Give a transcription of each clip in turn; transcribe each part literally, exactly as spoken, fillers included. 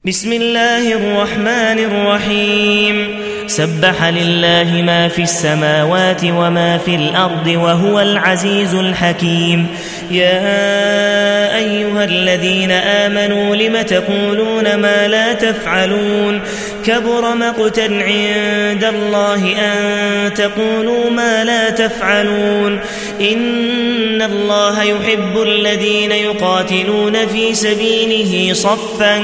بسم الله الرحمن الرحيم سبح لله ما في السماوات وما في الأرض وهو العزيز الحكيم. يا أيها الذين آمنوا لم تقولون ما لا تفعلون كبر مقتا عند الله أن تقولوا ما لا تفعلون. إن الله يحب الذين يقاتلون في سبيله صفا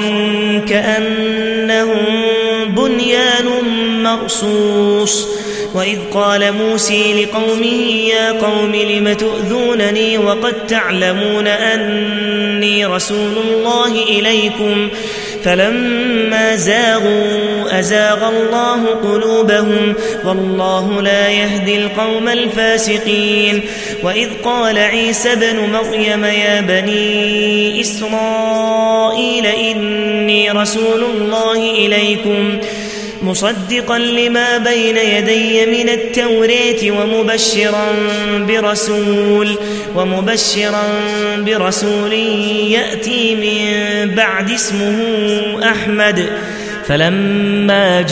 كأنهم بنيان مرصوص. وإذ قال موسى لقومه يا قوم لم تؤذونني وقد تعلمون أني رسول الله إليكم فلما زاغوا أزاغ الله قلوبهم والله لا يهدي القوم الفاسقين. وإذ قال عيسى بن مريم يا بني إسرائيل إني رسول الله إليكم مصدقا لما بين يدي من التوراة ومبشرا برسول ومبشرا برسول يأتي من بعد اسمه أحمد. فلما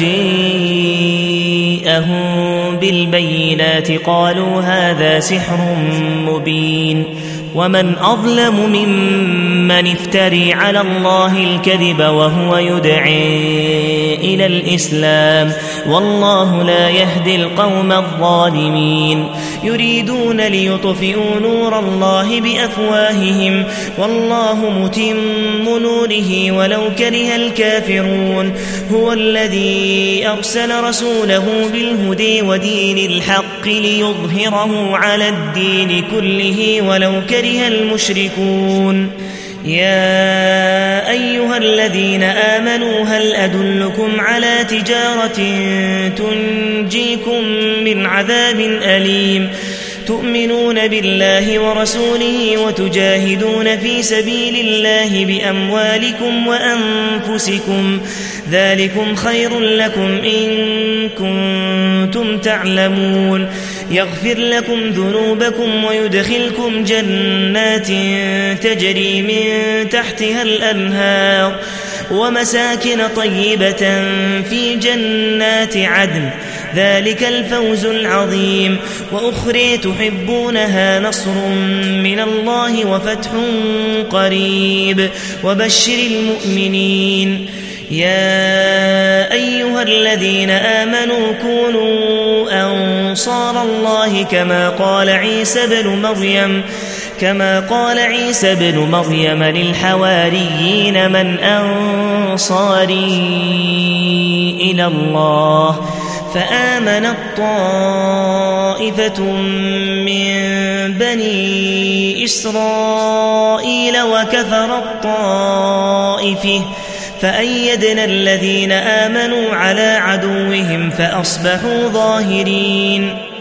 جاءهم بالبينات قالوا هذا سحر مبين. ومن أظلم ممن افتري على الله الكذب وهو يدعي إلى الإسلام والله لا يهدي القوم الظالمين. يريدون ليطفئوا نور الله بأفواههم والله متم نوره ولو كره الكافرون. هو الذي أرسل رسوله بالهدى ودين الحق ليظهره على الدين كله ولو كره المشركون. يا أيها الذين آمنوا هل أدلكم على تجارة تنجيكم من عذاب أليم تؤمنون بالله ورسوله وتجاهدون في سبيل الله بأموالكم وأنفسكم ذلكم خير لكم إن كنتم تعلمون. يغفر لكم ذنوبكم ويدخلكم جنات تجري من تحتها الأنهار ومساكن طيبة في جنات عدن ذلك الفوز العظيم. وأخرى تحبونها نصر من الله وفتح قريب وبشر المؤمنين. يا أيها الذين آمنوا كونوا أنصار الله كما قال عيسى بن مريم كما قال عيسى بن مريم للحواريين من أنصاري إلى الله فآمنت طائفة من بني إسرائيل وكفرت طائفة فأيدنا الذين آمنوا على عدوهم فأصبحوا ظاهرين.